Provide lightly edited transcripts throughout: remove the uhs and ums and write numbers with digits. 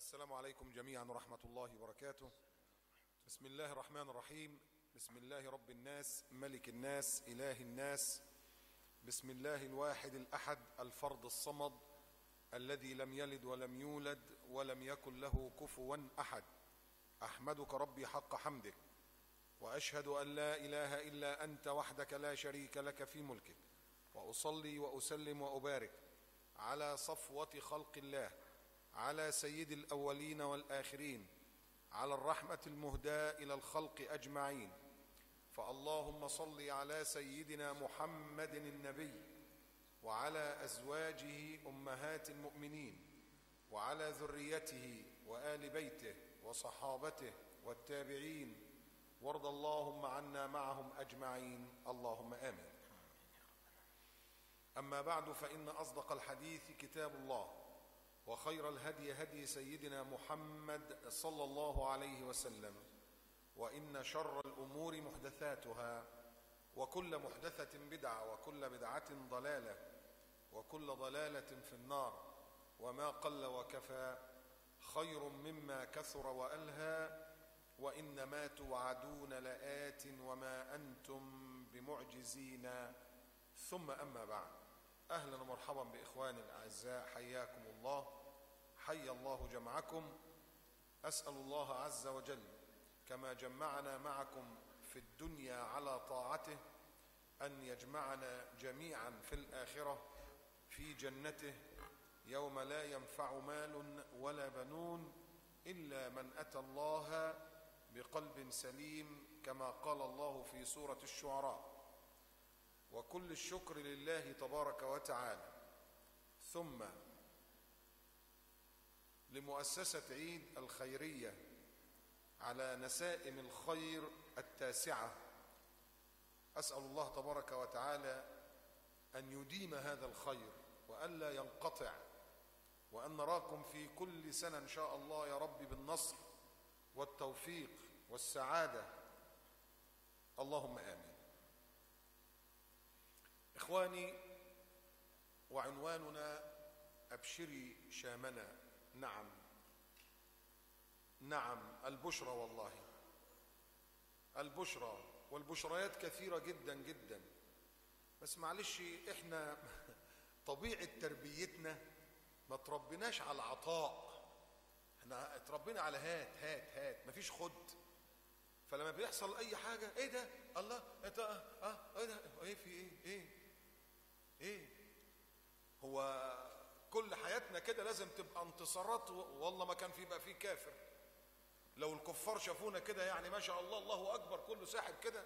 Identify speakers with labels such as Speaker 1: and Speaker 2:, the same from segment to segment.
Speaker 1: السلام عليكم جميعا ورحمة الله وبركاته. بسم الله الرحمن الرحيم. بسم الله رب الناس ملك الناس إله الناس. بسم الله الواحد الأحد الفرد الصمد الذي لم يلد ولم يولد ولم يكن له كفوا أحد. أحمدك ربي حق حمدك، وأشهد أن لا إله إلا أنت وحدك لا شريك لك في ملكك، وأصلي وأسلم وأبارك على صفوة خلق الله، على سيد الأولين والآخرين، على الرحمة المهداة إلى الخلق أجمعين. فاللهم صل على سيدنا محمد النبي وعلى أزواجه أمهات المؤمنين وعلى ذريته وآل بيته وصحابته والتابعين، وارض اللهم عنا معهم أجمعين، اللهم آمين. أما بعد، فإن أصدق الحديث كتاب الله، وخير الهدي هدي سيدنا محمد صلى الله عليه وسلم، وإن شر الأمور محدثاتها، وكل محدثة بدعة، وكل بدعة ضلالة، وكل ضلالة في النار. وما قل وكفى خير مما كثر وألهى، وإنما توعدون لآت وما أنتم بمعجزين. ثم أما بعد، أهلا ومرحبا بإخواني الأعزاء، حياكم الله، حي الله جمعكم. أسأل الله عز وجل كما جمعنا معكم في الدنيا على طاعته أن يجمعنا جميعا في الآخرة في جنته، يوم لا ينفع مال ولا بنون إلا من أتى الله بقلب سليم، كما قال الله في سورة الشعراء. وكل الشكر لله تبارك وتعالى، ثم لمؤسسة عيد الخيرية على نسائم الخير التاسعة. أسأل الله تبارك وتعالى أن يديم هذا الخير وألا ينقطع، وأن نراكم في كل سنة إن شاء الله يا رب بالنصر والتوفيق والسعادة، اللهم آمين. إخواني، وعنواننا أبشري شامنا. نعم البشرى، والله البشرى، والبشريات كثيرة جدا جدا، بس معلش احنا طبيعة تربيتنا ما تربيناش على العطاء، احنا اتربينا على هات هات هات، مفيش خد. فلما بيحصل اي حاجة، ايه ده؟ الله انت ايه ده؟ ايه في ايه هو كل حياتنا كده لازم تبقى انتصارات؟ والله ما كان بقى فيه كافر. لو الكفار شافونا كده يعني ما شاء الله، الله اكبر، كله ساحب كده.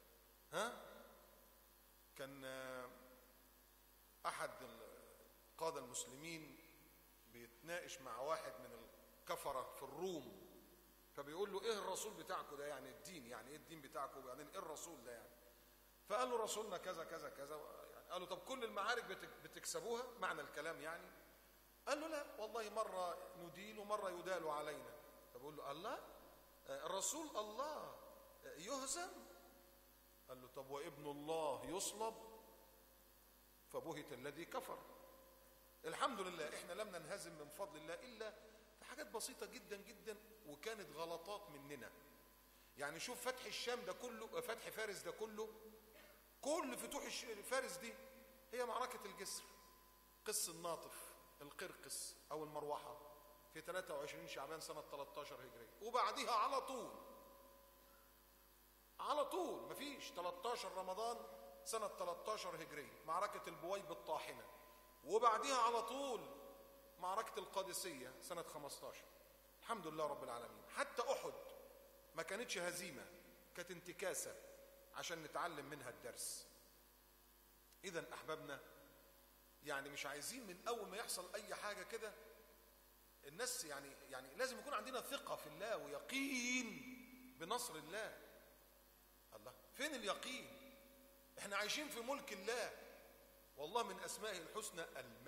Speaker 1: كان احد القادة المسلمين بيتناقش مع واحد من الكفرة في الروم، فبيقول له ايه الرسول بتاعكم ده؟ يعني الدين، يعني ايه الدين بتاعكم؟ وبعدين ايه الرسول ده يعني؟ فقال له رسولنا كذا كذا كذا. يعني قال له طب كل المعارك بتكسبوها؟ معنى الكلام يعني. قال له لا والله، مرة ندين ومرة يدال علينا. فبقول له الله، الرسول الله يهزم؟ قال له طب وابن الله يصلب؟ فبهت الذي كفر. الحمد لله احنا لم ننهزم من فضل الله إلا في حاجات بسيطة جدا جدا، وكانت غلطات مننا. يعني شوف فتح الشام ده كله، فتح فارس ده كله، كل فتوح فارس دي هي معركة الجسر، قس الناطف، القرقس أو المروحة، في 23 شعبان سنة 13 هجرية. وبعدها على طول مفيش 13 رمضان سنة 13 هجرية معركة البويب الطاحنة، وبعدها على طول معركة القادسية سنة 15. الحمد لله رب العالمين. حتى أحد ما كانتش هزيمة، كانت انتكاسة عشان نتعلم منها الدرس. إذن أحبابنا، يعني مش عايزين من أول ما يحصل أي حاجة كده الناس يعني لازم يكون عندنا ثقة في الله ويقين بنصر الله. الله فين اليقين؟ احنا عايشين في ملك الله، والله من أسمائه الحسنى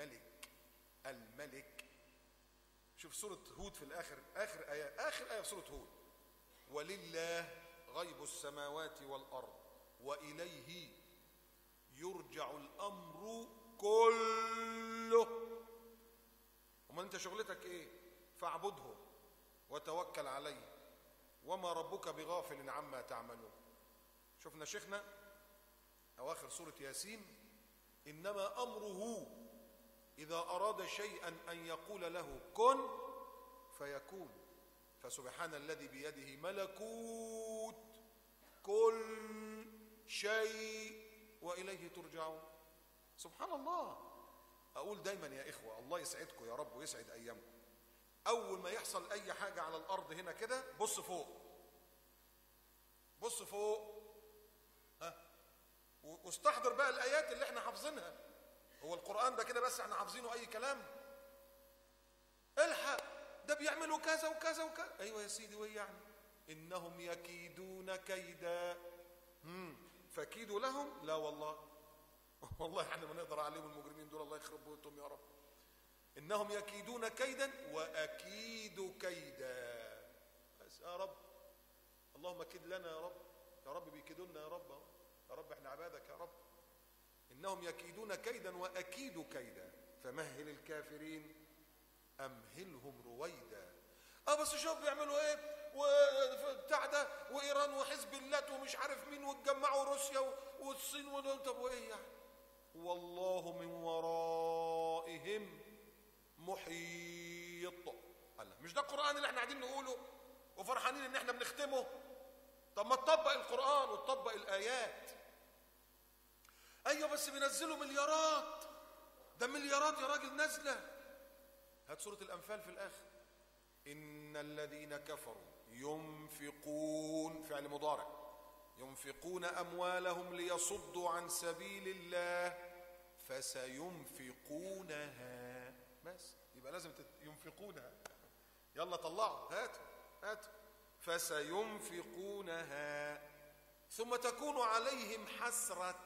Speaker 1: الملك. شوف سورة هود في الآخر، آخر آية في سورة هود: ولله غيب السماوات والأرض وإليه يرجع الأمر كله. امال انت شغلتك ايه؟ فاعبده وتوكل عليه وما ربك بغافل عما تعملون. شفنا شيخنا أواخر سورة ياسين: إنما أمره إذا أراد شيئا أن يقول له كن فيكون. فسبحان الذي بيده ملكوت كل شيء وإليه ترجعون. سبحان الله. أقول دايما يا إخوة، الله يسعدكم يا رب ويسعد أيامكم، أول ما يحصل أي حاجة على الأرض هنا كده بص فوق، بص فوق، واستحضر بقى الآيات اللي احنا حافظينها. هو القرآن ده كده بس احنا حافظينه أي كلام؟ الحق ده بيعملوا كذا وكذا وكذا. أيوة يا سيدي، وإيه يعني؟ إنهم يكيدون كيدا فكيدوا لهم. لا والله والله احنا ما نقدر عليهم المجرمين دول، الله يخرب بيوتهم يا رب. إنهم يكيدون كيدا وأكيد كيدا. بس يا رب اللهم كد لنا يا رب، يا رب بيكيدوا لنا يا رب، يا رب احنا عبادك يا رب. إنهم يكيدون كيدا وأكيد كيدا فمهل الكافرين أمهلهم رويدا. بس شوف بيعملوا ايه وبتاع ده، وإيران وحزب الله ومش عارف مين، واتجمعوا روسيا والصين طب وايه يعني؟ والله من ورائهم محيط. الله، مش ده القرآن اللي احنا قاعدين نقوله وفرحانين ان احنا بنختمه؟ طب ما تطبق القرآن وتطبق الآيات. ايوه بس بينزلوا مليارات، ده مليارات يا راجل نازله. هات سورة الأنفال في الآخر: إن الذين كفروا ينفقون، فعل مضارع، ينفقون أموالهم ليصدوا عن سبيل الله فسينفقونها. بس يبقى لازم ينفقونها. يلا طلعوا، هاتوا فسينفقونها ثم تكون عليهم حسرة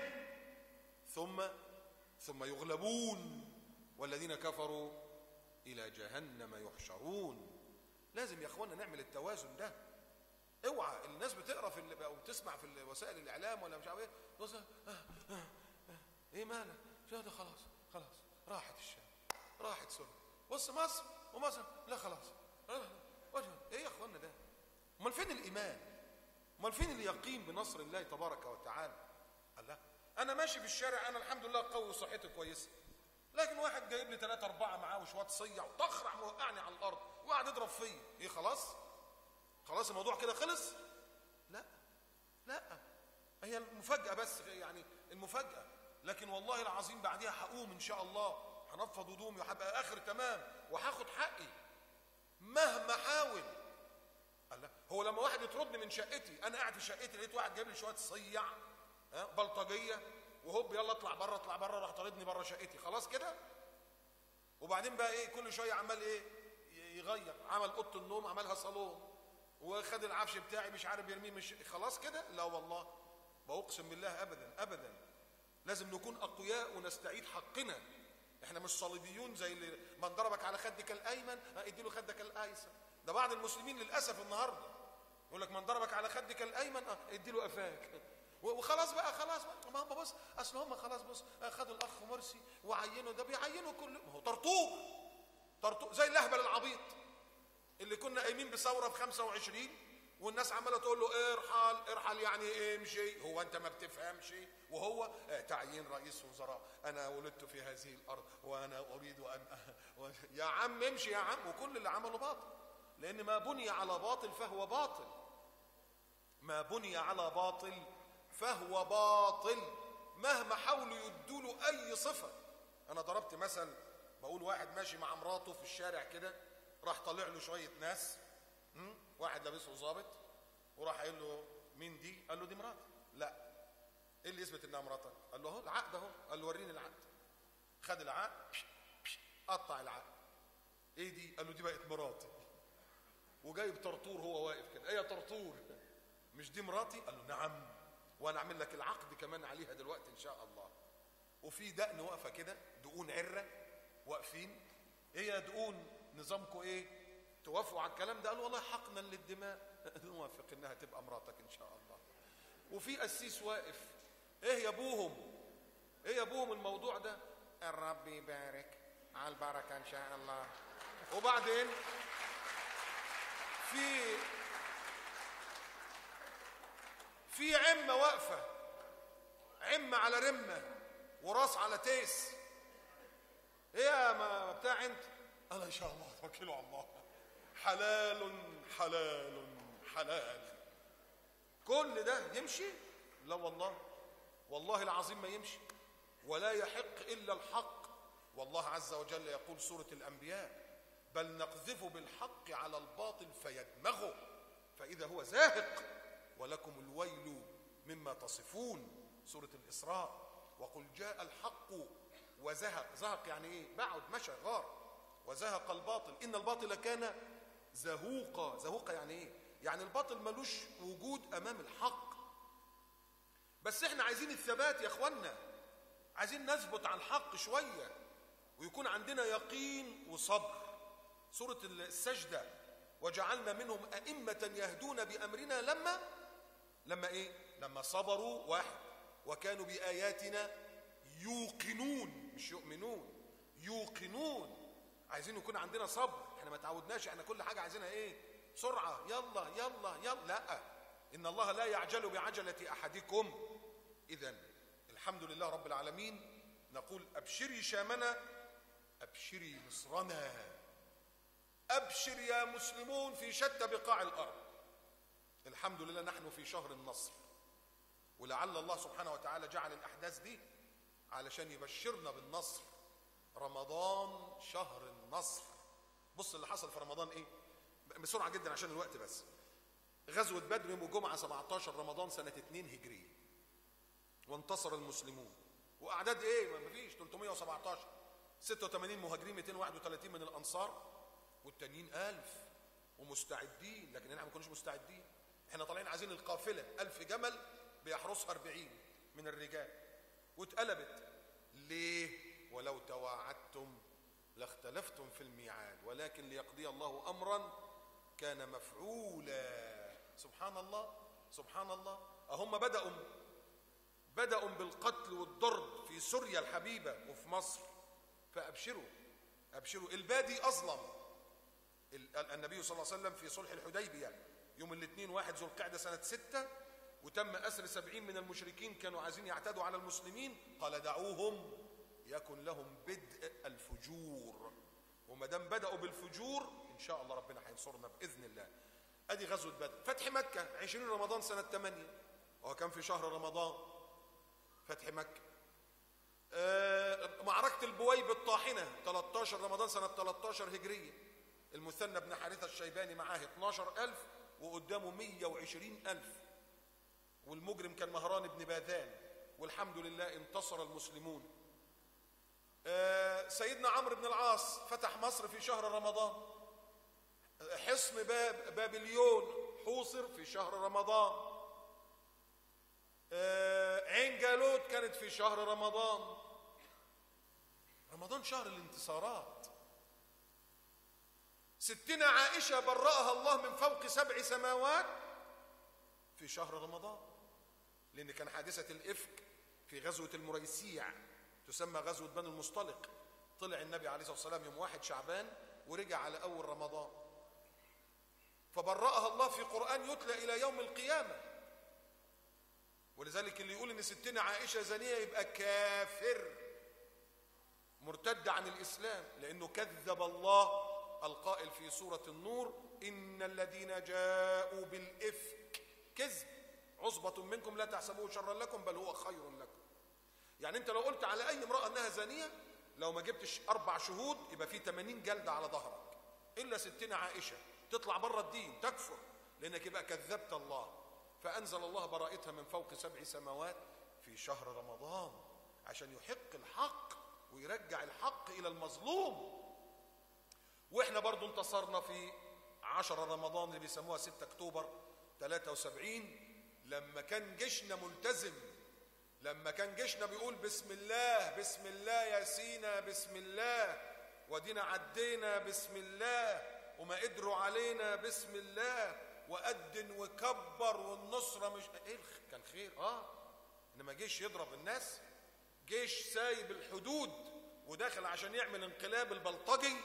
Speaker 1: ثم يغلبون والذين كفروا إلى جهنم يحشرون. لازم يا اخوانا نعمل التوازن ده. اوعى الناس بتقرا او بتسمع في وسائل الاعلام ولا مش عارف ايه، بص ايه مالك؟ ده خلاص راحت الشام، راحت سوريا، بص مصر ومصر لا خلاص. ايه يا اخوانا ده؟ امال فين الايمان؟ امال فين اليقين بنصر الله تبارك وتعالى؟ الله، انا ماشي في الشارع، انا الحمد لله قوي وصحتي كويسه، لكن واحد جايب لي 3 4 معاه وشويه صيع وطخرع موقعني على الارض وقاعد يضرب فيا، ايه خلاص الموضوع كده خلص؟ لا هي المفاجاه بس، يعني المفاجاه، لكن والله العظيم بعديها هقوم ان شاء الله، هنفض هدومي وهبقى اخر تمام وهاخد حقي مهما حاول. الله، هو لما واحد يطردني من شقتي، انا قاعد في شقتي لقيت واحد جايب لي شويه صيع بلطجيه وهوب يلا اطلع بره، راح طاردني بره شقتي، خلاص كده؟ وبعدين بقى ايه؟ كل شويه عمال ايه؟ يغير، عمل اوضه النوم عملها صالون، وخد العفش بتاعي مش عارف يرميه، مش خلاص كده؟ لا والله، بأقسم بالله ابدا. لازم نكون اقوياء ونستعيد حقنا. احنا مش صليبيون زي اللي من ضربك على خدك الايمن اديله خدك الايسر. ده بعض المسلمين للاسف النهارده يقول لك من ضربك على خدك الايمن اديله قفاك، وخلاص بقى ما هم بص، اصل هم خلاص بص خدوا الاخ مرسي وعينوا، ده بيعينوا كل ما هو طرطوق زي اللهبل العبيط اللي كنا قايمين بثوره في 25 والناس عماله تقول له ارحل يعني ايه امشي، هو انت ما بتفهمش؟ وهو تعيين رئيس وزراء، انا ولدت في هذه الارض وانا اريد ان يا عم امشي يا عم. وكل اللي عمله باطل، لان ما بني على باطل فهو باطل، ما بني على باطل فهو باطل مهما حاولوا يدوا له اي صفه. انا ضربت مثل، بقول واحد ماشي مع مراته في الشارع كده، راح طالع له شويه ناس، واحد لابسه ظابط وراح قايل له مين دي؟ قال له دي مراتي. لا، ايه اللي يثبت انها مراتك؟ قال له اهو العقد اهو. قال له وريني العقد. خد العقد قطع العقد. ايه دي؟ قال له دي بقت مراتي. وجايب طرطور هو واقف كده، ايه يا طرطور مش دي مراتي؟ قال له نعم، وانا اعمل لك العقد كمان عليها دلوقتي ان شاء الله. وفي دقن واقفه كده، دقون عره واقفين، ايه يا دقون نظامكم ايه؟ توافقوا على الكلام ده؟ قالوا والله حقنا للدماء نوافق انها تبقى مراتك ان شاء الله. وفي قسيس واقف، ايه يا ابوهم الموضوع ده؟ الرب يبارك، على البركه ان شاء الله. وبعدين في عمة واقفة، عمة على رمة وراس على تيس. ايه يا ما بتاع انت؟ انا ان شاء الله توكلوا على الله، حلال حلال حلال. كل ده يمشي؟ لا والله، والله العظيم ما يمشي، ولا يحق الا الحق. والله عز وجل يقول سورة الأنبياء: بل نقذف بالحق على الباطل فيدمغه فإذا هو زاهق ولكم الويل مما تصفون. سورة الإسراء: وقل جاء الحق وزهق. زهق يعني ايه؟ بعد، مشى، غار. وزهق الباطل إن الباطل كان زهوقا. زهوقا يعني ايه؟ يعني الباطل ملوش وجود أمام الحق. بس احنا عايزين الثبات يا اخوانا، عايزين نثبت على الحق شوية ويكون عندنا يقين وصبر. سورة السجدة: وجعلنا منهم أئمة يهدون بأمرنا لما ايه؟ لما صبروا، واحد، وكانوا بآياتنا يوقنون، مش يؤمنون، يوقنون. عايزين يكون عندنا صبر. احنا ما تعودناش، احنا كل حاجة عايزينها ايه؟ بسرعة، يلا يلا يلا. لا، إن الله لا يعجل بعجلة أحدكم. إذن الحمد لله رب العالمين. نقول: أبشري شامنا، أبشري مصرنا، أبشر يا مسلمون في شتى بقاع الأرض. الحمد لله نحن في شهر النصر، ولعل الله سبحانه وتعالى جعل الأحداث دي علشان يبشرنا بالنصر. رمضان شهر النصر. بص اللي حصل في رمضان ايه بسرعة جدا عشان الوقت بس. غزوة بدر يوم الجمعة 17 رمضان سنة 2 هجرية، وانتصر المسلمون. وأعداد ايه؟ ما فيش 317، 86 مهاجرين، 231 من الأنصار، والتانيين 1000 ومستعدين. لكن احنا ما كناش مستعدين. احنا طالعين عايزين القافلة 1000 جمل بيحرسها 40 من الرجال، واتقلبت. ليه؟ ولو تواعدتم لاختلفتم في الميعاد ولكن ليقضي الله أمرا كان مفعولا. سبحان الله سبحان الله. هم بدأوا بالقتل والضرب في سوريا الحبيبة وفي مصر، فأبشروا أبشروا. البادي أظلم. النبي صلى الله عليه وسلم في صلح الحديبية يوم الاثنين 1 ذو القعدة سنة 6، وتم أسر 70 من المشركين كانوا عايزين يعتدوا على المسلمين. قال: دعوهم يكن لهم بدء الفجور. وما دام بدأوا بالفجور إن شاء الله ربنا هينصرنا بإذن الله. أدي غزوة بدر. فتح مكة 20 رمضان سنة 8، وهو كان في شهر رمضان فتح مكة. معركة البويب الطاحنة 13 رمضان سنة 13 هجرية. المثنى بن حارثة الشيباني معاه 12000 وقدامه 120,000، والمجرم كان مهران بن باذان، والحمد لله انتصر المسلمون. سيدنا عمرو بن العاص فتح مصر في شهر رمضان. حصن بابليون حوصر في شهر رمضان. عين جالوت كانت في شهر رمضان. رمضان شهر الانتصارات. ستنا عائشة برأها الله من فوق 7 سماوات في شهر رمضان، لأن كان حادثة الإفك في غزوة المريسيع تسمى غزوة بني المصطلق. طلع النبي عليه الصلاة والسلام يوم 1 شعبان ورجع على أول رمضان، فبرأها الله في قرآن يتلى إلى يوم القيامة. ولذلك اللي يقول إن ستنا عائشة زانية يبقى كافر مرتد عن الإسلام، لأنه كذب الله القائل في سورة النور: إن الذين جاءوا بالإفك كذب عصبة منكم لا تحسبوه شرا لكم بل هو خير لكم. يعني انت لو قلت على اي امرأة انها زانية، لو ما جبتش 4 شهود يبقى في 80 جلدة على ظهرك، الا ستنا عائشة تطلع بره الدين تكفر، لانك يبقى كذبت الله. فانزل الله براءتها من فوق 7 سماوات في شهر رمضان عشان يحق الحق ويرجع الحق الى المظلوم. واحنا برضو انتصرنا في 10 رمضان اللي بيسموها 6 اكتوبر 73، لما كان جيشنا ملتزم، لما كان جيشنا بيقول بسم الله بسم الله يا سينا بسم الله، ودينا عدينا بسم الله، وما قدروا علينا بسم الله، وأدن وكبر والنصرة مش ايه كان خير. انما جيش يضرب الناس، جيش سايب الحدود وداخل عشان يعمل انقلاب البلطجي،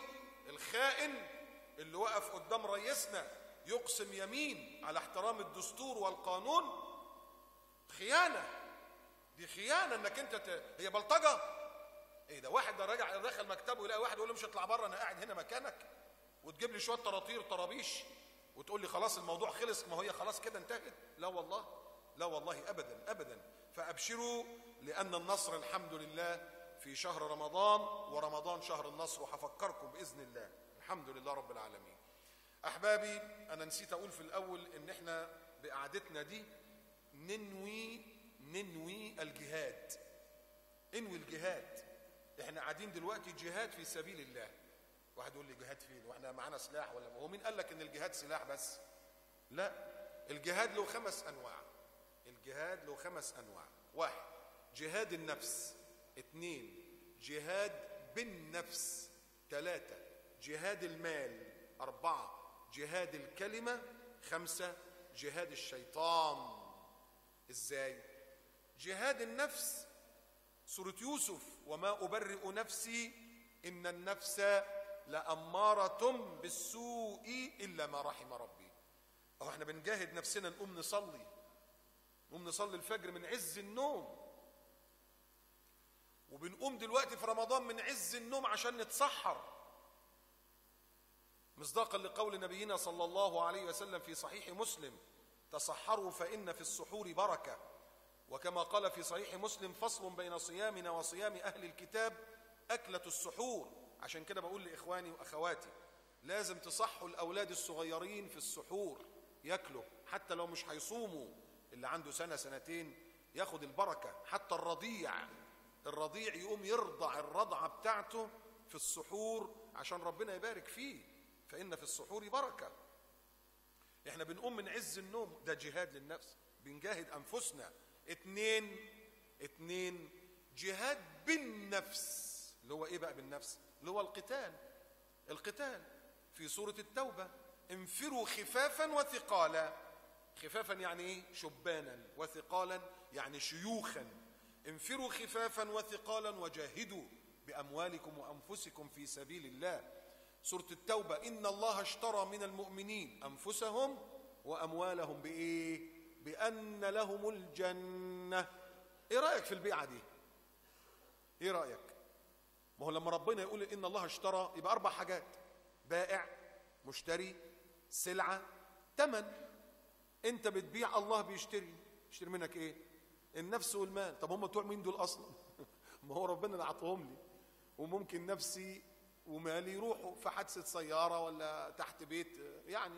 Speaker 1: الخائن اللي وقف قدام رئيسنا يقسم يمين على احترام الدستور والقانون، خيانة. دي خيانة انك انت هي بلطجة. ايه ده؟ واحد ده راجع داخل مكتبه يلاقي واحد يقول له مش هطلع بره انا قاعد هنا مكانك، وتجيب لي شوية طراطير طرابيش وتقول لي خلاص الموضوع خلص، ما هي خلاص كده انتهت. لا والله، لا والله ابدا ابدا. فابشروا لان النصر الحمد لله في شهر رمضان، ورمضان شهر النصر، وهفكركم باذن الله. الحمد لله رب العالمين. احبابي، انا نسيت اقول في الاول ان احنا بقعدتنا دي ننوي الجهاد. انوي الجهاد. احنا قاعدين دلوقتي جهاد في سبيل الله. واحد يقول لي جهاد فين واحنا معانا سلاح؟ ولا هو مين قال لك ان الجهاد سلاح بس؟ لا، الجهاد له 5 انواع. الجهاد له 5 انواع. 1 جهاد النفس، 2 جهاد بالنفس، 3 جهاد المال، 4 جهاد الكلمة، 5 جهاد الشيطان. ازاي؟ جهاد النفس سورة يوسف: وما أبرئ نفسي إن النفس لأمارة بالسوء إلا ما رحم ربي. أهو احنا بنجاهد نفسنا، نقوم نصلي الفجر من عز النوم، وبنقوم دلوقتي في رمضان من عز النوم عشان نتسحر، مصداقا لقول نبينا صلى الله عليه وسلم في صحيح مسلم: تسحروا فإن في السحور بركة. وكما قال في صحيح مسلم: فصل بين صيامنا وصيام أهل الكتاب أكلة السحور. عشان كده بقول لإخواني وأخواتي لازم تصحوا الأولاد الصغيرين في السحور يأكلوا، حتى لو مش هيصوموا. اللي عنده 1 2 ياخد البركة. حتى الرضيع يقوم يرضع الرضعة بتاعته في السحور عشان ربنا يبارك فيه، فإن في السحور بركة. احنا بنقوم من عز النوم، ده جهاد للنفس، بنجاهد أنفسنا. 2 جهاد بالنفس، اللي هو ايه بقى بالنفس؟ اللي هو القتال في سورة التوبة: انفروا خفافا وثقالا. خفافا يعني ايه؟ شبانا. وثقالا يعني شيوخا. انفروا خفافا وثقالا وجاهدوا بأموالكم وأنفسكم في سبيل الله. سورة التوبة: إن الله اشترى من المؤمنين أنفسهم وأموالهم بإيه؟ بأن لهم الجنة. إيه رأيك في البيعة دي؟ إيه رأيك؟ ما هو لما ربنا يقول إن الله اشترى يبقى 4 حاجات: بائع، مشتري، سلعة، تمن. أنت بتبيع، الله بيشتري منك إيه؟ النفس والمال. طب هم بتوع مين دول أصلا؟ ما هو ربنا اللي عطوهم لي، وممكن نفسي ومالي يروحوا في حادثة سيارة ولا تحت بيت يعني.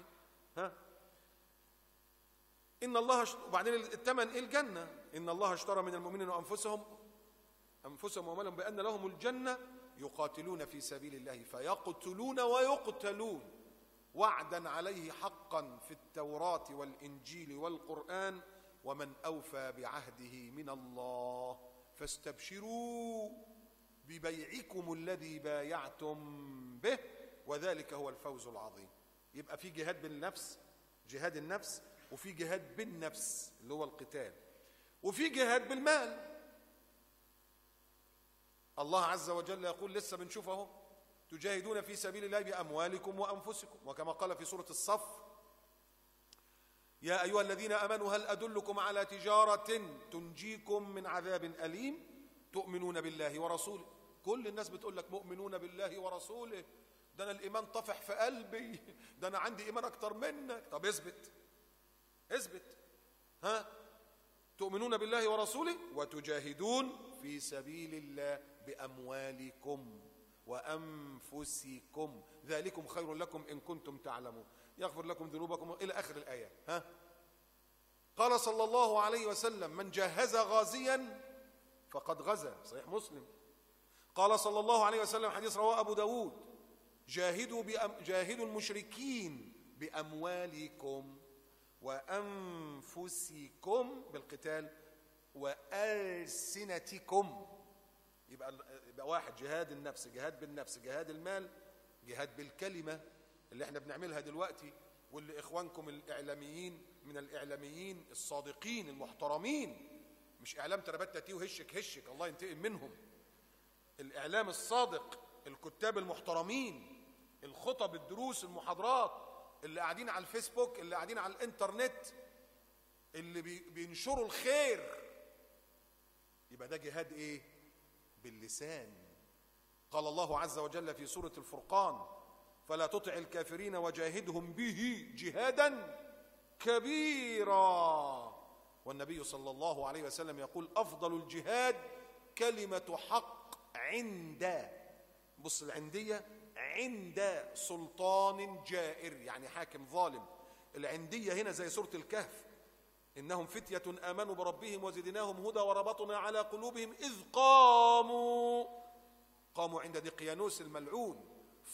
Speaker 1: إن الله وبعدين الثمن إيه؟ الجنة. إن الله اشترى من المؤمنين وأنفسهم وأموالهم بأن لهم الجنة يقاتلون في سبيل الله فيقتلون ويقتلون وعدا عليه حقا في التوراة والإنجيل والقرآن ومن أوفى بعهده من الله فاستبشروا ببيعكم الذي بايعتم به وذلك هو الفوز العظيم. يبقى في جهاد بالنفس، جهاد النفس، وفي جهاد بالنفس اللي هو القتال، وفي جهاد بالمال. الله عز وجل يقول، لسه بنشوف اهو: تجاهدون في سبيل الله بأموالكم وأنفسكم. وكما قال في سورة الصف: يا أيها الذين آمنوا هل أدلكم على تجارة تنجيكم من عذاب أليم تؤمنون بالله ورسوله. كل الناس بتقول لك مؤمنون بالله ورسوله، ده أنا الإيمان طفح في قلبي، ده أنا عندي إيمان أكتر منك. طب اثبت تؤمنون بالله ورسوله وتجاهدون في سبيل الله بأموالكم وأنفسكم ذلكم خير لكم إن كنتم تعلمون يغفر لكم ذنوبكم إلى آخر الآية. قال صلى الله عليه وسلم: من جهز غازيا فقد غزا. صحيح مسلم. قال صلى الله عليه وسلم، حديث رواه أبو داود: جاهدوا المشركين بأموالكم وأنفسكم بالقتال وألسنتكم. يبقى 1 جهاد النفس، جهاد بالنفس، جهاد المال، جهاد بالكلمة اللي احنا بنعملها دلوقتي، واللي إخوانكم الإعلاميين من الإعلاميين الصادقين المحترمين، مش إعلام تربات تاتيه وهشك الله ينتقم منهم. الإعلام الصادق، الكتاب المحترمين الخطب، الدروس، المحاضرات، اللي قاعدين على الفيسبوك، اللي قاعدين على الانترنت، اللي بينشروا الخير، يبقى ده جهاد ايه؟ باللسان. قال الله عز وجل في سورة الفرقان: فلا تطع الكافرين وجاهدهم به جهادا كبيرا. والنبي صلى الله عليه وسلم يقول: أفضل الجهاد كلمة حق عند، بص العندية، عند سلطان جائر، يعني حاكم ظالم. العندية هنا زي سورة الكهف: إنهم فتية آمنوا بربهم وزدناهم هدى وربطنا على قلوبهم إذ قاموا عند دقيانوس الملعون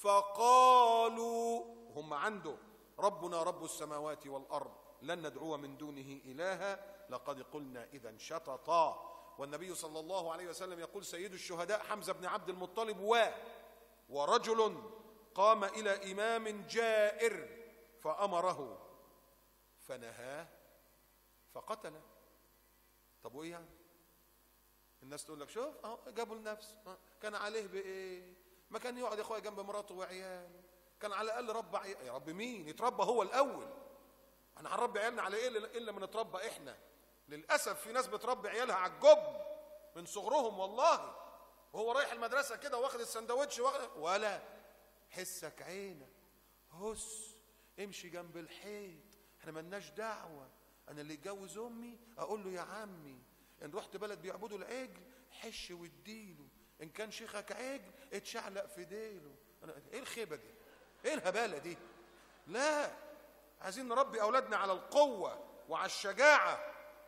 Speaker 1: فقالوا، هم عنده: ربنا رب السماوات والأرض لن ندعو من دونه إلها لقد قلنا إذا شططا. والنبي صلى الله عليه وسلم يقول: سيد الشهداء حمزة بن عبد المطلب ورجل قام إلى إمام جائر فأمره فنهاه فقتله. طب وإيه يعني؟ الناس تقول لك: شوف اهو جابوا لنفسه، كان عليه بايه؟ ما كان يقعد يا اخويا جنب مراته وعياله، كان على الاقل ربى عيال. يا رب مين؟ يتربى هو الاول. احنا هنربي عيالنا على ايه الا ما نتربى احنا؟ للاسف في ناس بتربي عيالها على الجبن من صغرهم والله، وهو رايح المدرسه كده واخد السندوتش ولا حسك عينك، هس امشي جنب الحيط، احنا ملناش دعوه. انا اللي يتجوز امي اقول له يا عمي، ان رحت بلد بيعبدوا العجل حش واديله، ان كان شيخك عجل اتشعلق في ديله. ايه الخيبه دي؟ ايه الهباله دي؟ لا، عايزين نربي اولادنا على القوه وعلى الشجاعه.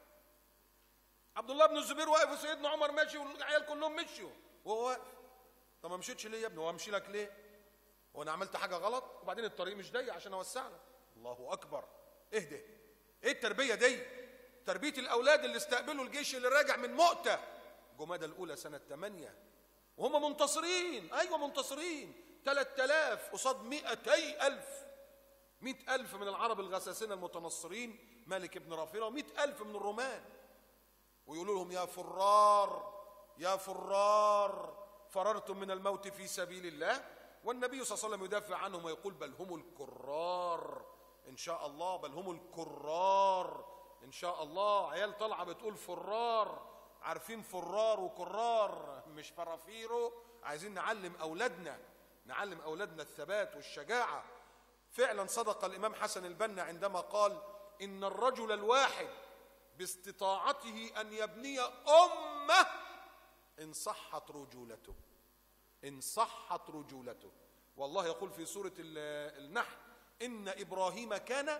Speaker 1: عبد الله بن الزبير واقف وسيدنا عمر ماشي والعيال كلهم مشوا وهو واقف. طب ما مشيتش ليه يا ابني؟ هو امشي لك ليه؟ هو انا عملت حاجه غلط؟ وبعدين الطريق مش ضيق عشان اوسع لك. الله اكبر، اهدى. ايه التربيه دي؟ تربيه الاولاد اللي استقبلوا الجيش اللي راجع من مؤتة جمادى الاولى سنه 8 وهم منتصرين. ايوه منتصرين، 3000 قصاد 200,000. 100,000 من العرب الغساسنه المتنصرين مالك بن رافره، و100,000 من الرومان، ويقولوا لهم: يا فرار يا فرار، فررتم من الموت في سبيل الله. والنبي صلى الله عليه وسلم يدافع عنهم ويقول: بل هم الكرار ان شاء الله، بل هم الكرار ان شاء الله. عيال طالعه بتقول فرار، عارفين فرار وكرار مش فرافيرو. عايزين نعلم اولادنا الثبات والشجاعه. فعلا صدق الامام حسن البنا عندما قال: ان الرجل الواحد باستطاعته ان يبني امه ان صحت رجولته، ان صحت رجولته. والله يقول في سوره النحل: ان ابراهيم كان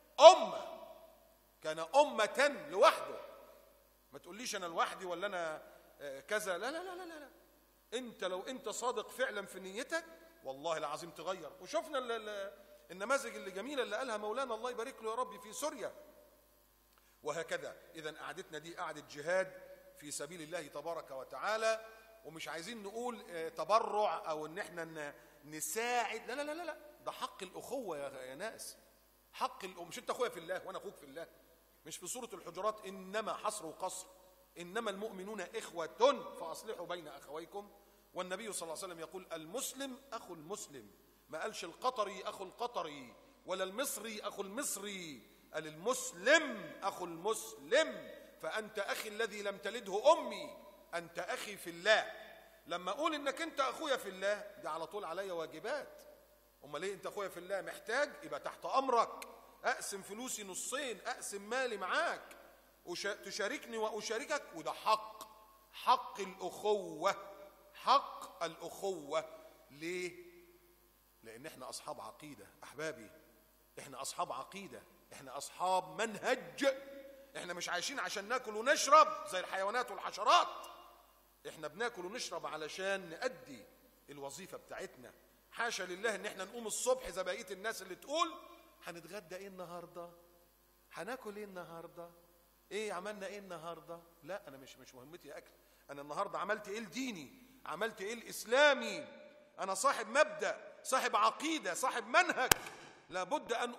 Speaker 1: امه لوحده. ما تقوليش انا لوحدي ولا انا كذا، لا لا لا لا لا. انت لو انت صادق فعلا في نيتك والله العظيم تغير. وشفنا النماذج اللي جميله اللي قالها مولانا الله يبارك له يا رب في سوريا. وهكذا اذا قعدتنا دي قعده جهاد في سبيل الله تبارك وتعالى. ومش عايزين نقول تبرع او ان احنا نساعد، لا لا لا لا، ده حق الاخوه يا ناس، حق مش انت اخويا في الله وانا اخوك في الله. مش في سوره الحجرات انما حصر وقصر: انما المؤمنون اخوه فاصلحوا بين اخويكم. والنبي صلى الله عليه وسلم يقول: المسلم اخو المسلم. ما قالش القطري اخو القطري ولا المصري اخو المصري، قال المسلم اخو المسلم. فانت اخي الذي لم تلده امي، انت اخي في الله. لما اقول انك انت اخويا في الله دي على طول عليا واجبات. امال ليه؟ انت اخويا في الله محتاج يبقى تحت امرك، اقسم فلوسي نصين، اقسم مالي معاك، تشاركني واشاركك. وده حق الاخوه، حق الاخوه. ليه؟ لان احنا اصحاب عقيده احبابي، احنا اصحاب عقيده، احنا اصحاب منهج. احنا مش عايشين عشان ناكل ونشرب زي الحيوانات والحشرات، احنا بناكل ونشرب علشان نأدي الوظيفه بتاعتنا. حاشا لله ان احنا نقوم الصبح زي بقيه الناس اللي تقول: هنتغدى ايه النهارده؟ هناكل ايه النهارده؟ ايه عملنا ايه النهارده؟ لا، انا مش مهمتي اكل. انا النهارده عملت ايه لديني؟ عملت ايه الاسلامي؟ انا صاحب مبدأ، صاحب عقيده، صاحب منهج، لابد ان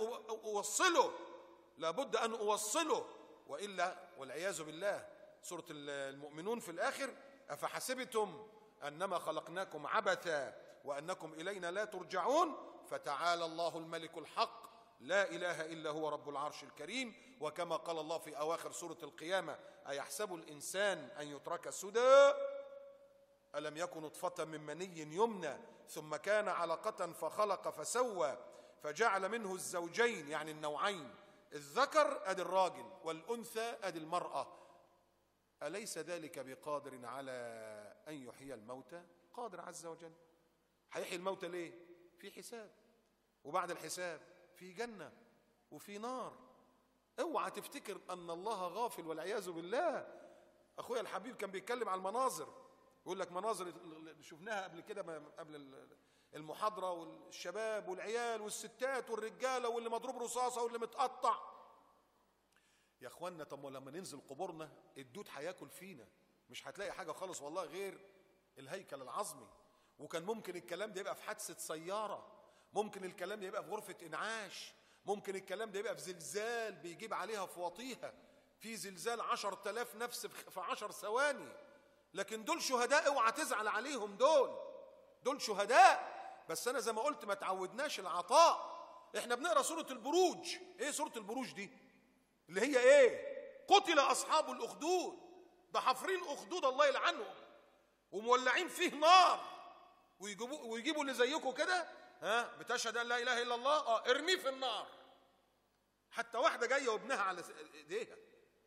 Speaker 1: اوصله، والا والعياذ بالله. سوره المؤمنون في الاخر: افحسبتم انما خلقناكم عبثا وانكم الينا لا ترجعون فتعالى الله الملك الحق لا إله إلا هو رب العرش الكريم. وكما قال الله في أواخر سورة القيامة: أيحسب الإنسان أن يترك سدى ألم يكن نطفة من مني يمنى ثم كان علقة فخلق فسوى فجعل منه الزوجين، يعني النوعين، الذكر أدي الراجل والأنثى أدي المرأة. أليس ذلك بقادر على أن يحيي الموتى؟ قادر عز وجل. هيحيي الموتى ليه؟ في حساب، وبعد الحساب في جنة وفي نار. اوعى تفتكر أن الله غافل والعياذ بالله. أخويا الحبيب كان بيتكلم على المناظر، يقول لك مناظر شفناها قبل كده، قبل المحاضرة، والشباب والعيال والستات والرجالة واللي مضروب رصاصة واللي متقطع. يا اخوانا طب لما ننزل قبورنا الدود هياكل فينا، مش هتلاقي حاجة خالص والله غير الهيكل العظمي. وكان ممكن الكلام ده يبقى في حادثة سيارة، ممكن الكلام ده يبقى في غرفة إنعاش، ممكن الكلام ده يبقى في زلزال بيجيب عليها في وطيها، في زلزال 10,000 نفس في 10 ثواني. لكن دول شهداء، اوعى تزعل عليهم، دول شهداء. بس أنا زي ما قلت ما تعودناش العطاء. احنا بنقرأ سورة البروج. ايه سورة البروج دي؟ اللي هي ايه؟ قتل أصحاب الأخدود. ده حافرين أخدود الله يلعنهم ومولعين فيه نار، ويجيبوا اللي زيكم كده، بتشهد أن لا إله إلا الله، ارميه في النار. حتى واحدة جاية وابنها على ايديها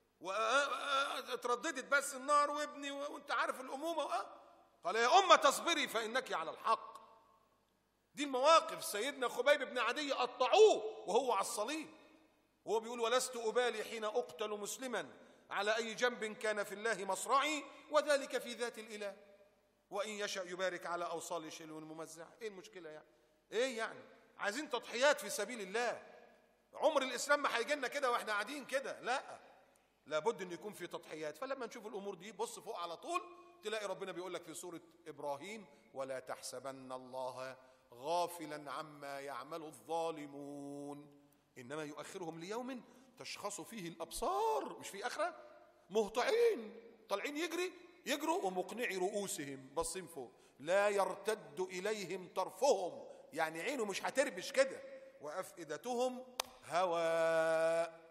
Speaker 1: اترددت بس النار وابني وانت عارف الأمومة. قال يا أمة تصبري فإنك على الحق. دي المواقف. سيدنا خبيب بن عدي قطعوه وهو على الصليب، وهو بيقول ولست أبالي حين أقتل مسلما على أي جنب كان في الله مصرعي وذلك في ذات الإله وإن يشأ يبارك على أوصال شلو الممزع. إيه المشكلة يعني؟ إيه يعني؟ عايزين تضحيات في سبيل الله. عمر الإسلام ما هيجي لنا كده وإحنا قاعدين كده، لا، لابد أن يكون في تضحيات. فلما نشوف الأمور دي بص فوق على طول تلاقي ربنا بيقول لك في سورة إبراهيم: ولا تحسبن الله غافلا عما يعمل الظالمون إنما يؤخرهم ليوم تشخص فيه الأبصار. مش في آخرة؟ مهطعين طالعين يجروا ومقنعي رؤوسهم باصين فوق، لا يرتد إليهم طرفهم، يعني عينه مش هتربش كده، وأفئدتهم هواء.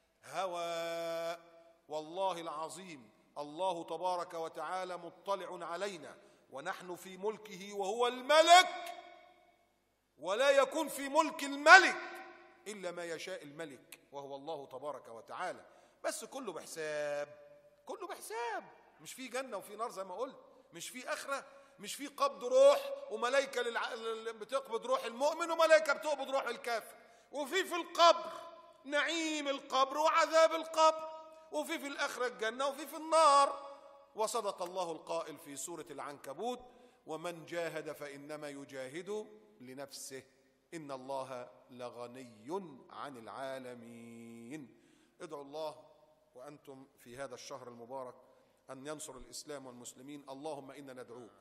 Speaker 1: والله العظيم الله تبارك وتعالى مطلع علينا ونحن في ملكه وهو الملك، ولا يكون في ملك الملك إلا ما يشاء الملك وهو الله تبارك وتعالى. بس كله بحساب، كله بحساب. مش في جنة وفي نار زي ما قلت، مش في آخرة، مش في قبض روح وملائكة بتقبض روح المؤمن وملائكة بتقبض روح الكافر، وفي القبر نعيم القبر وعذاب القبر، وفي الآخرة الجنة وفي النار. وصدق الله القائل في سورة العنكبوت: ومن جاهد فإنما يجاهد لنفسه إن الله لغني عن العالمين. ادعوا الله وأنتم في هذا الشهر المبارك أن ينصر الإسلام والمسلمين. اللهم إنا ندعوك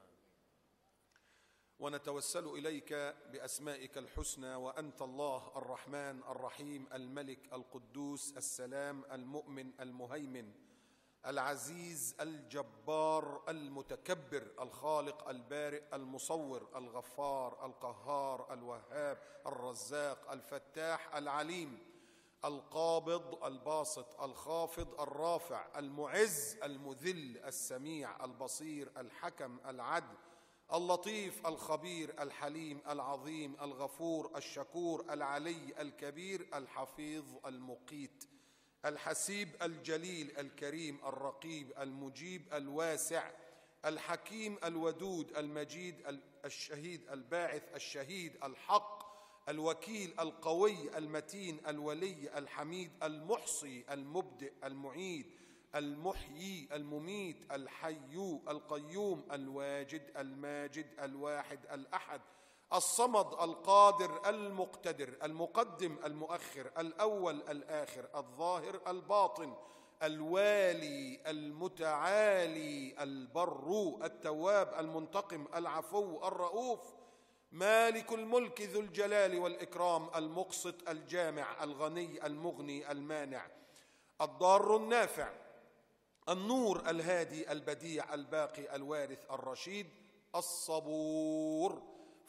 Speaker 1: ونتوسل إليك بأسمائك الحسنى، وأنت الله الرحمن الرحيم الملك القدوس السلام المؤمن المهيمن العزيز الجبار المتكبر الخالق البارئ المصور الغفار القهار الوهاب الرزاق الفتاح العليم القابض الباسط الخافض الرافع المعز المذل السميع البصير الحكم العدل اللطيف الخبير الحليم العظيم الغفور الشكور العلي الكبير الحفيظ المقيت الحسيب الجليل الكريم الرقيب المجيب الواسع الحكيم الودود المجيد الشهيد الباعث الشهيد الحق الوكيل القوي المتين الولي الحميد المحصي المبدئ المعيد المحيي المميت الحي القيوم الواجد الماجد الواحد الأحد الصمد القادر المقتدر المقدم المؤخر الأول الآخر الظاهر الباطن الوالي المتعالي البر التواب المنتقم العفو الرؤوف مالك الملك ذو الجلال والإكرام المقسط الجامع الغني المغني المانع الضار النافع النور الهادي البديع الباقي الوارث الرشيد الصبور.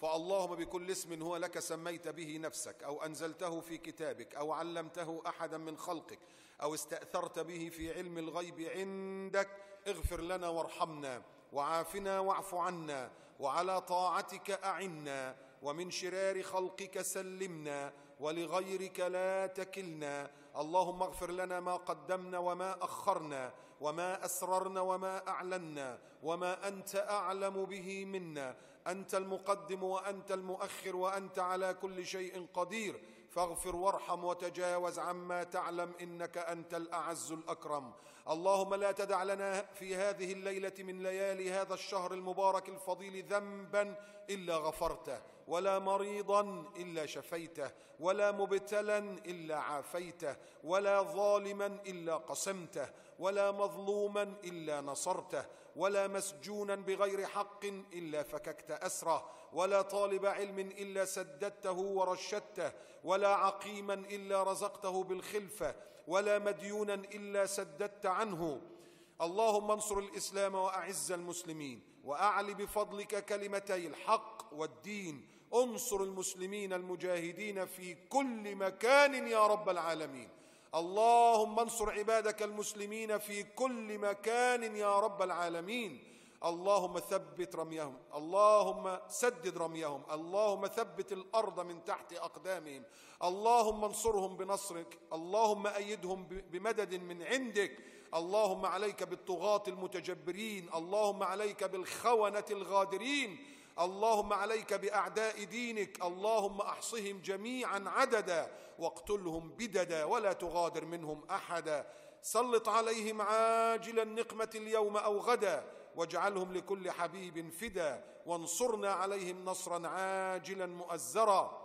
Speaker 1: فاللهم بكل اسم هو لك سميت به نفسك أو أنزلته في كتابك أو علمته أحدا من خلقك أو استأثرت به في علم الغيب عندك، اغفر لنا وارحمنا وعافنا واعف عنا وعلى طاعتك أعنا ومن شرار خلقك سلمنا ولغيرك لا تكلنا. اللهم اغفر لنا ما قدمنا وما أخرنا وما أسررنا وما أعلنا وما أنت أعلم به منا، أنت المقدم وأنت المؤخر وأنت على كل شيء قدير، فاغفر وارحم وتجاوز عما تعلم إنك أنت الأعز الأكرم. اللهم لا تدع لنا في هذه الليلة من ليالي هذا الشهر المبارك الفضيل ذنبا إلا غفرته، ولا مريضا إلا شفيته، ولا مبتلا إلا عافيته، ولا ظالما إلا قسمته، ولا مظلوما إلا نصرته، ولا مسجونا بغير حق إلا فككت أسره، ولا طالب علم إلا سددته ورشدته، ولا عقيما إلا رزقته بالخلفة، ولا مديونا إلا سددت عنه. اللهم انصر الإسلام وأعز المسلمين وأعل بفضلك كلمتي الحق والدين. انصر المسلمين المجاهدين في كل مكان يا رب العالمين. اللهم انصر عبادك المسلمين في كل مكان يا رب العالمين. اللهم ثبت رميهم، اللهم سدد رميهم، اللهم ثبت الأرض من تحت أقدامهم، اللهم انصرهم بنصرك، اللهم أيدهم بمدد من عندك. اللهم عليك بالطغاة المتجبرين، اللهم عليك بالخونة الغادرين، اللهم عليك بأعداء دينك، اللهم أحصهم جميعا عددا واقتلهم بددا ولا تغادر منهم أحدا. سلط عليهم عاجل النقمة اليوم أو غدا واجعلهم لكل حبيب فدا، وانصرنا عليهم نصرا عاجلا مؤزرا.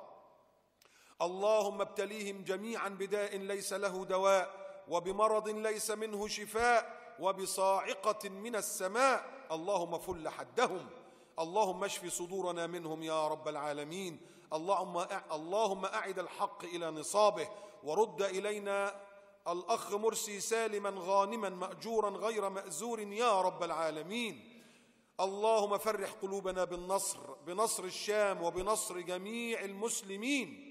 Speaker 1: اللهم ابتليهم جميعا بداء ليس له دواء وبمرض ليس منه شفاء وبصاعقة من السماء، اللهم فل حدهم. اللهم اشف صدورنا منهم يا رب العالمين. اللهم أعد الحق إلى نصابه ورد إلينا الأخ مرسي سالما غانما مأجورا غير مأزور يا رب العالمين. اللهم فرح قلوبنا بنصر الشام وبنصر جميع المسلمين.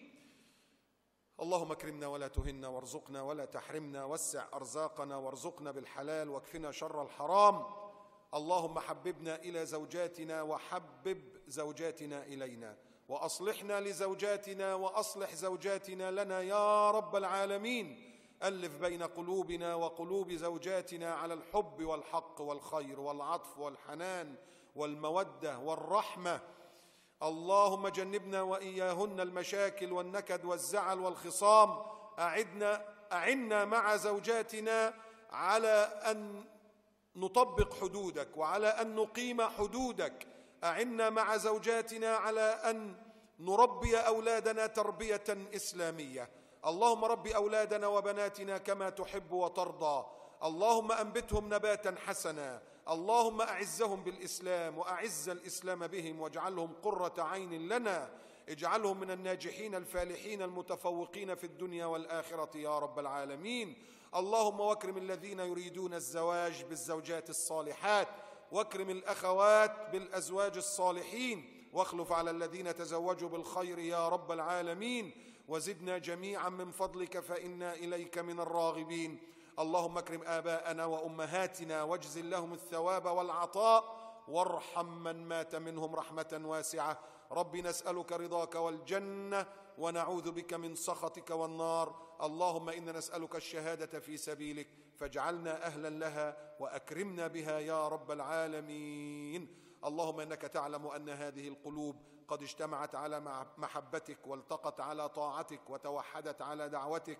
Speaker 1: اللهم اكرمنا ولا تهنا وارزقنا ولا تحرمنا، وسع أرزاقنا وارزقنا بالحلال واكفنا شر الحرام. اللهم حببنا إلى زوجاتنا وحبب زوجاتنا إلينا، وأصلحنا لزوجاتنا وأصلح زوجاتنا لنا يا رب العالمين. ألف بين قلوبنا وقلوب زوجاتنا على الحب والحق والخير والعطف والحنان والمودة والرحمة. اللهم جنبنا وإياهن المشاكل والنكد والزعل والخصام. أعنا مع زوجاتنا على أن نطبق حدودك وعلى أن نقيم حدودك. أعنا مع زوجاتنا على أن نربي أولادنا تربية إسلامية. اللهم رب أولادنا وبناتنا كما تحب وترضى. اللهم أنبتهم نباتا حسنا. اللهم أعزهم بالإسلام وأعز الإسلام بهم واجعلهم قرة عين لنا. اجعلهم من الناجحين الفالحين المتفوقين في الدنيا والآخرة يا رب العالمين. اللهم واكرم الذين يريدون الزواج بالزوجات الصالحات، واكرم الأخوات بالأزواج الصالحين، واخلف على الذين تزوجوا بالخير يا رب العالمين. وزدنا جميعا من فضلك فإنا إليك من الراغبين. اللهم اكرم آباءنا وأمهاتنا واجزل لهم الثواب والعطاء، وارحم من مات منهم رحمة واسعة. رب نسألك رضاك والجنة ونعوذ بك من سخطك والنار. اللهم إنا نسألك الشهادة في سبيلك فاجعلنا أهلا لها وأكرمنا بها يا رب العالمين. اللهم إنك تعلم أن هذه القلوب قد اجتمعت على محبتك والتقت على طاعتك وتوحدت على دعوتك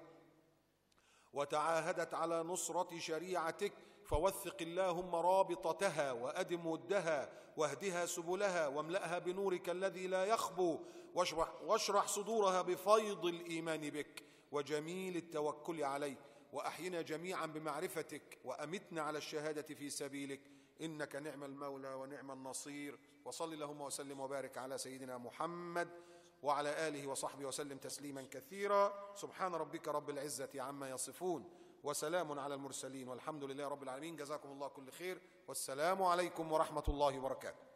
Speaker 1: وتعاهدت على نصرة شريعتك، فوثق اللهم رابطتها وأدم ودها واهدها سبلها واملأها بنورك الذي لا يخبو، واشرح صدورها بفيض الإيمان بك وجميل التوكل عليك، وأحينا جميعا بمعرفتك وأمتنا على الشهادة في سبيلك، إنك نعم المولى ونعم النصير. وصل اللهم وسلم وبارك على سيدنا محمد وعلى آله وصحبه وسلم تسليما كثيرا. سبحان ربك رب العزة عما يصفون وسلام على المرسلين والحمد لله رب العالمين. جزاكم الله كل خير، والسلام عليكم ورحمة الله وبركاته.